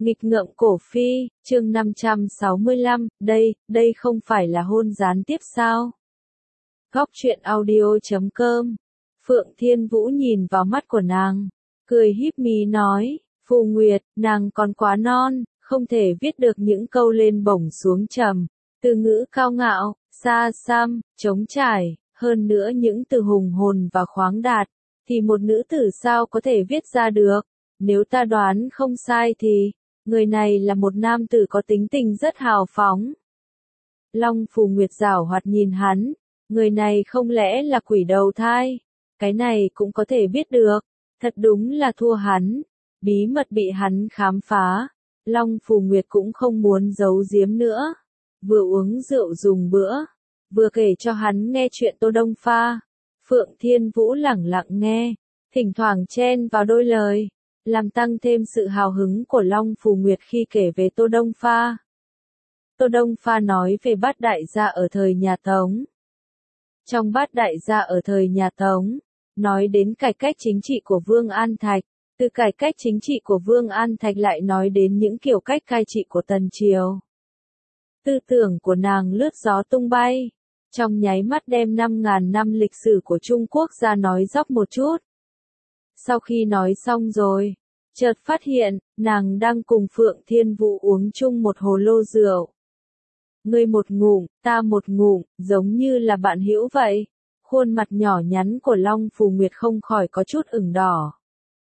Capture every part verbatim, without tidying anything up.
Nghịch ngợm cổ phi, chương năm trăm sáu mươi lăm, đây, đây không phải là hôn gián tiếp sao? Góc truyện audio chấm com. Phượng Thiên Vũ nhìn vào mắt của nàng, cười híp mí nói, Phù Nguyệt, nàng còn quá non, không thể viết được những câu lên bổng xuống trầm, từ ngữ cao ngạo, xa xăm, trống trải, hơn nữa những từ hùng hồn và khoáng đạt, thì một nữ tử sao có thể viết ra được? Nếu ta đoán không sai thì, người này là một nam tử có tính tình rất hào phóng. Long Phù Nguyệt giảo hoạt nhìn hắn, người này không lẽ là quỷ đầu thai? Cái này cũng có thể biết được, thật đúng là thua hắn, bí mật bị hắn khám phá. Long Phù Nguyệt cũng không muốn giấu giếm nữa, vừa uống rượu dùng bữa, vừa kể cho hắn nghe chuyện Tô Đông Pha. Phượng Thiên Vũ lẳng lặng nghe, thỉnh thoảng chen vào đôi lời, làm tăng thêm sự hào hứng của Long Phù Nguyệt khi kể về Tô Đông Pha. Tô Đông Pha nói về Bát Đại gia ở thời nhà Tống. Trong Bát Đại gia ở thời nhà Tống, nói đến cải cách chính trị của Vương An Thạch, từ cải cách chính trị của Vương An Thạch lại nói đến những kiểu cách cai trị của Tần Triều. Tư tưởng của nàng lướt gió tung bay, trong nháy mắt đem năm ngàn năm lịch sử của Trung Quốc ra nói dóc một chút. Sau khi nói xong rồi, chợt phát hiện, nàng đang cùng Phượng Thiên Vũ uống chung một hồ lô rượu. Ngươi một ngụm, ta một ngụm, giống như là bạn hữu vậy. Khuôn mặt nhỏ nhắn của Long Phù Nguyệt không khỏi có chút ửng đỏ.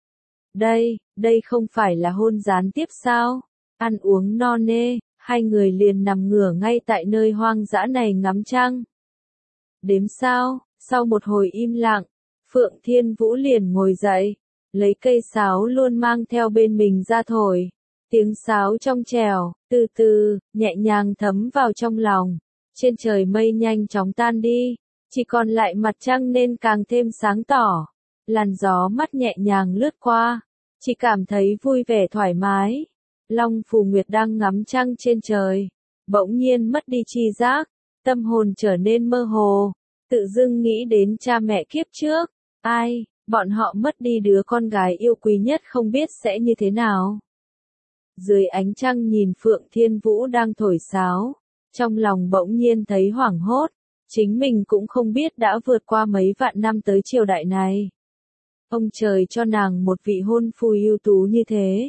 Đây, đây không phải là hôn gián tiếp sao? Ăn uống no nê, hai người liền nằm ngửa ngay tại nơi hoang dã này ngắm trăng. Đếm sao, sau một hồi im lặng, Phượng Thiên Vũ liền ngồi dậy, lấy cây sáo luôn mang theo bên mình ra thổi. Tiếng sáo trong trẻo, từ từ, nhẹ nhàng thấm vào trong lòng. Trên trời mây nhanh chóng tan đi, chỉ còn lại mặt trăng nên càng thêm sáng tỏ. Làn gió mắt nhẹ nhàng lướt qua, chỉ cảm thấy vui vẻ thoải mái. Long Phù Nguyệt đang ngắm trăng trên trời, bỗng nhiên mất đi tri giác, tâm hồn trở nên mơ hồ, tự dưng nghĩ đến cha mẹ kiếp trước. Ai, bọn họ mất đi đứa con gái yêu quý nhất không biết sẽ như thế nào. Dưới ánh trăng nhìn Phượng Thiên Vũ đang thổi sáo, trong lòng bỗng nhiên thấy hoảng hốt, chính mình cũng không biết đã vượt qua mấy vạn năm tới triều đại này. Ông trời cho nàng một vị hôn phu ưu tú như thế.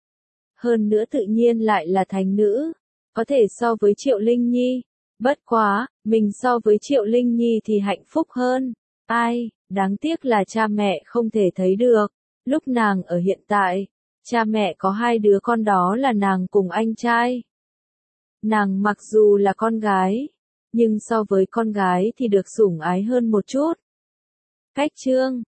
Hơn nữa tự nhiên lại là thánh nữ, có thể so với Triệu Linh Nhi. Bất quá, mình so với Triệu Linh Nhi thì hạnh phúc hơn. Ai, đáng tiếc là cha mẹ không thể thấy được. Lúc nàng ở hiện tại, cha mẹ có hai đứa con đó là nàng cùng anh trai. Nàng mặc dù là con gái, nhưng so với con gái thì được sủng ái hơn một chút. Cách chương,